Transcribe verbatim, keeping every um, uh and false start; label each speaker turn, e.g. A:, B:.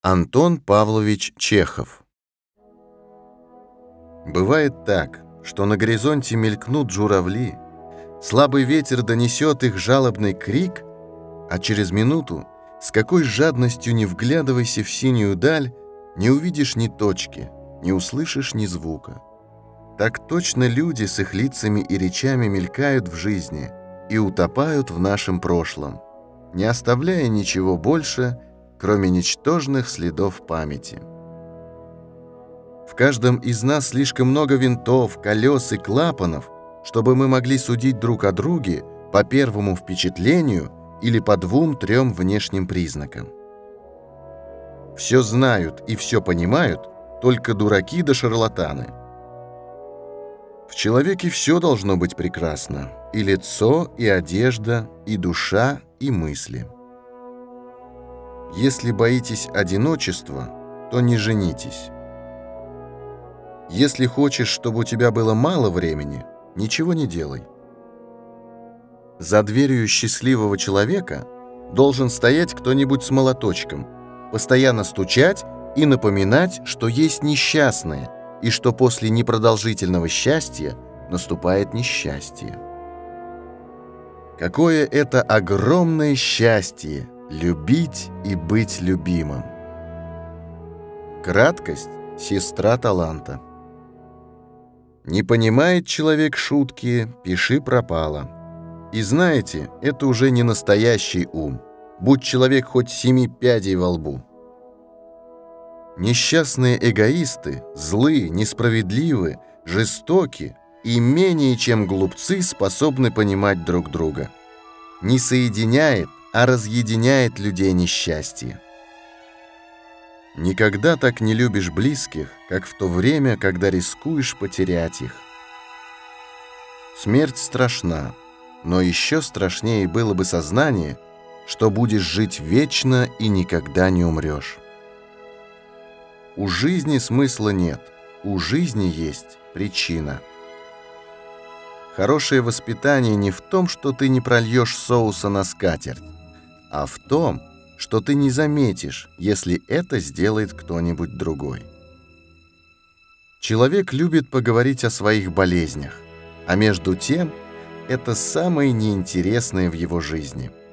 A: Антон Павлович Чехов. Бывает так, что на горизонте мелькнут журавли, слабый ветер донесет их жалобный крик, а через минуту, с какой жадностью не вглядывайся в синюю даль, не увидишь ни точки, не услышишь ни звука. Так точно люди с их лицами и речами мелькают в жизни и утопают в нашем прошлом, не оставляя ничего больше, кроме ничтожных следов памяти. В каждом из нас слишком много винтов, колес и клапанов, чтобы мы могли судить друг о друге по первому впечатлению или по двум-трем внешним признакам. Все знают и все понимают только дураки да шарлатаны. В человеке все должно быть прекрасно: и лицо, и одежда, и душа, и мысли. Если боитесь одиночества, то не женитесь. Если хочешь, чтобы у тебя было мало времени, ничего не делай. За дверью счастливого человека должен стоять кто-нибудь с молоточком, постоянно стучать и напоминать, что есть несчастные, и что после непродолжительного счастья наступает несчастье. Какое это огромное счастье — любить и быть любимым! Краткость — сестра таланта. Не понимает человек шутки, пиши пропало. И знаете, это уже не настоящий ум, будь человек хоть семи пядей во лбу. Несчастные эгоисты, злы, несправедливы, жестоки и менее чем глупцы способны понимать друг друга. Не соединяет, а разъединяет людей несчастье. Никогда так не любишь близких, как в то время, когда рискуешь потерять их. Смерть страшна, но еще страшнее было бы сознание, что будешь жить вечно и никогда не умрешь. У жизни смысла нет, у жизни есть причина. Хорошее воспитание не в том, что ты не прольешь соуса на скатерть, а в том, что ты не заметишь, если это сделает кто-нибудь другой. Человек любит поговорить о своих болезнях, а между тем это самое неинтересное в его жизни.